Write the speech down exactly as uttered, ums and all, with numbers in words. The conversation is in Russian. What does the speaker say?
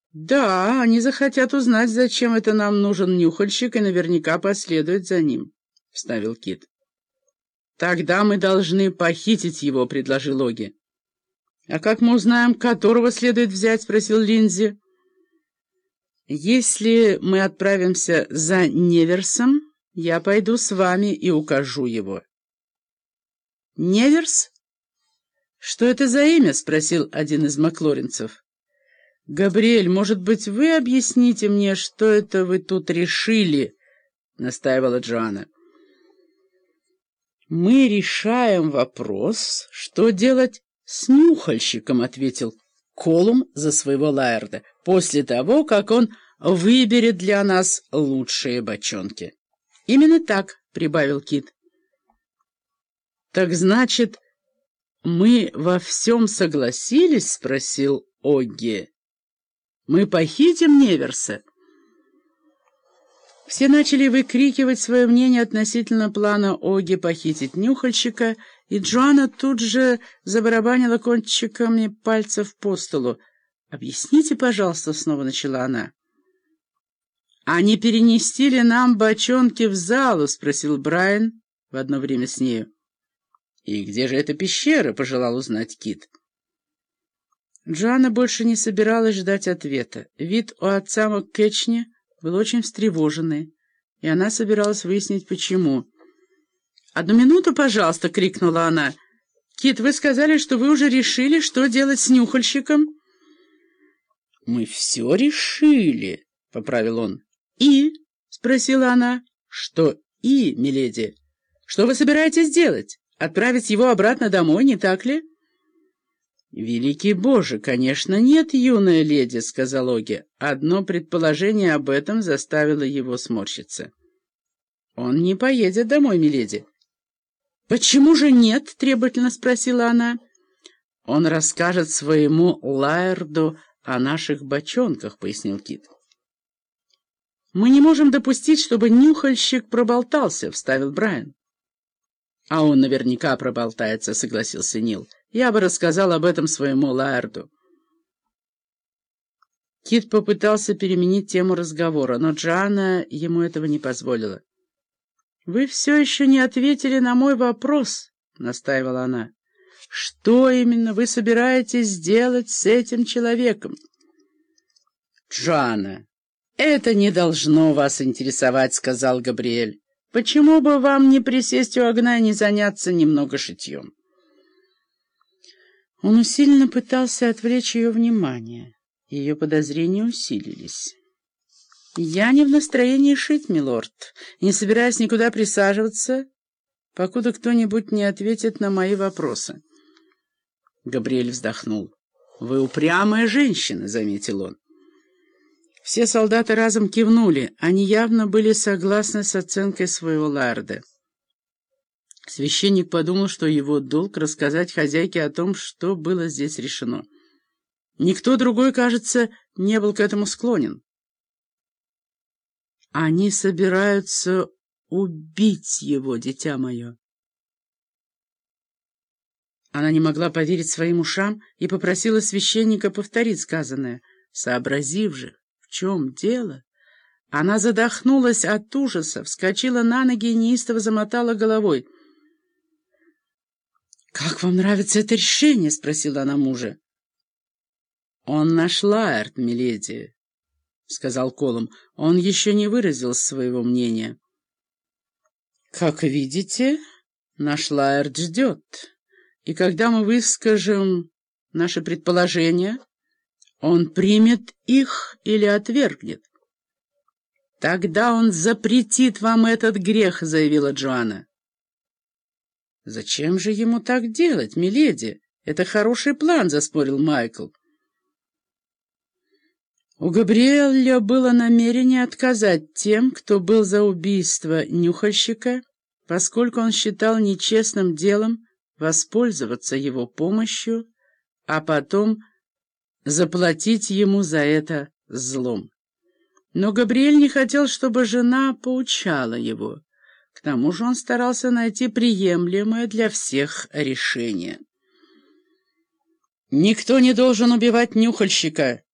Да, они захотят узнать, зачем это нам нужен нюхальщик, и наверняка последуют за ним, — вставил Кит. Тогда мы должны похитить его, — предложил Оги. А как мы узнаем, которого следует взять, — спросил Линдзи. Если мы отправимся за Неверсом, я пойду с вами и укажу его. Неверс? Что это за имя? — спросил один из маклоринцев. «Габриэль, может быть, вы объясните мне, что это вы тут решили?» — настаивала Джоанна. «Мы решаем вопрос, что делать с нюхальщиком», — ответил Колум за своего Лаэрда, «после того, как он выберет для нас лучшие бочонки». «Именно так», — прибавил Кит. «Так значит, мы во всем согласились?» — спросил Огги. «Мы похитим Неверса?» Все начали выкрикивать свое мнение относительно плана Огги похитить нюхальщика, и Джоанна тут же забарабанила кончиками пальцев по столу. «Объясните, пожалуйста», — снова начала она. «А не перенести ли нам бочонки в залу?» — спросил Брайан в одно время с нею. «И где же эта пещера?» — пожелал узнать Кит. Джоанна больше не собиралась ждать ответа. Вид у отца МакКетчни был очень встревоженный, и она собиралась выяснить, почему. «Одну минуту, пожалуйста!» — крикнула она. «Кит, вы сказали, что вы уже решили, что делать с нюхальщиком?» «Мы все решили», — поправил он. «И?» — спросила она. «Что «и», миледи? Что вы собираетесь делать? Отправить его обратно домой, не так ли?» «Великий Боже, конечно, нет, юная леди», — сказал Оги. Одно предположение об этом заставило его сморщиться. «Он не поедет домой, миледи». «Почему же нет?» — требовательно спросила она. «Он расскажет своему Лаэрду о наших бочонках», — пояснил Кит. «Мы не можем допустить, чтобы нюхальщик проболтался», — вставил Брайан. «А он наверняка проболтается», — согласился Нил. «Я бы рассказал об этом своему Лаэрду». Кит попытался переменить тему разговора, но Джоанна ему этого не позволила. «Вы все еще не ответили на мой вопрос», — настаивала она. «Что именно вы собираетесь сделать с этим человеком?» «Джоанна, это не должно вас интересовать», — сказал Габриэль. «Почему бы вам не присесть у огня и не заняться немного шитьем?» Он усиленно пытался отвлечь ее внимание. Ее подозрения усилились. «Я не в настроении шить, милорд, не собираюсь никуда присаживаться, покуда кто-нибудь не ответит на мои вопросы». Габриэль вздохнул. «Вы упрямая женщина», — заметил он. Все солдаты разом кивнули. Они явно были согласны с оценкой своего ларда. Священник подумал, что его долг рассказать хозяйке о том, что было здесь решено. Никто другой, кажется, не был к этому склонен. «Они собираются убить его, дитя мое». Она не могла поверить своим ушам и попросила священника повторить сказанное. Сообразив же, в чем дело, она задохнулась от ужаса, вскочила на ноги и неистово замотала головой. «Как вам нравится это решение?» — спросила она мужа. «Он наш Лаэрд, миледи», — сказал Колум. «Он еще не выразил своего мнения». «Как видите, наш Лаэрд ждет, и когда мы выскажем наши предположения, он примет их или отвергнет». «Тогда он запретит вам этот грех», — заявила Джоанна. «Зачем же ему так делать, миледи? Это хороший план», — заспорил Майкл. У Габриэля было намерение отказать тем, кто был за убийство нюхальщика, поскольку он считал нечестным делом воспользоваться его помощью, а потом заплатить ему за это злом. Но Габриэль не хотел, чтобы жена поучала его. К тому же он старался найти приемлемое для всех решение. «Никто не должен убивать нюхальщика»,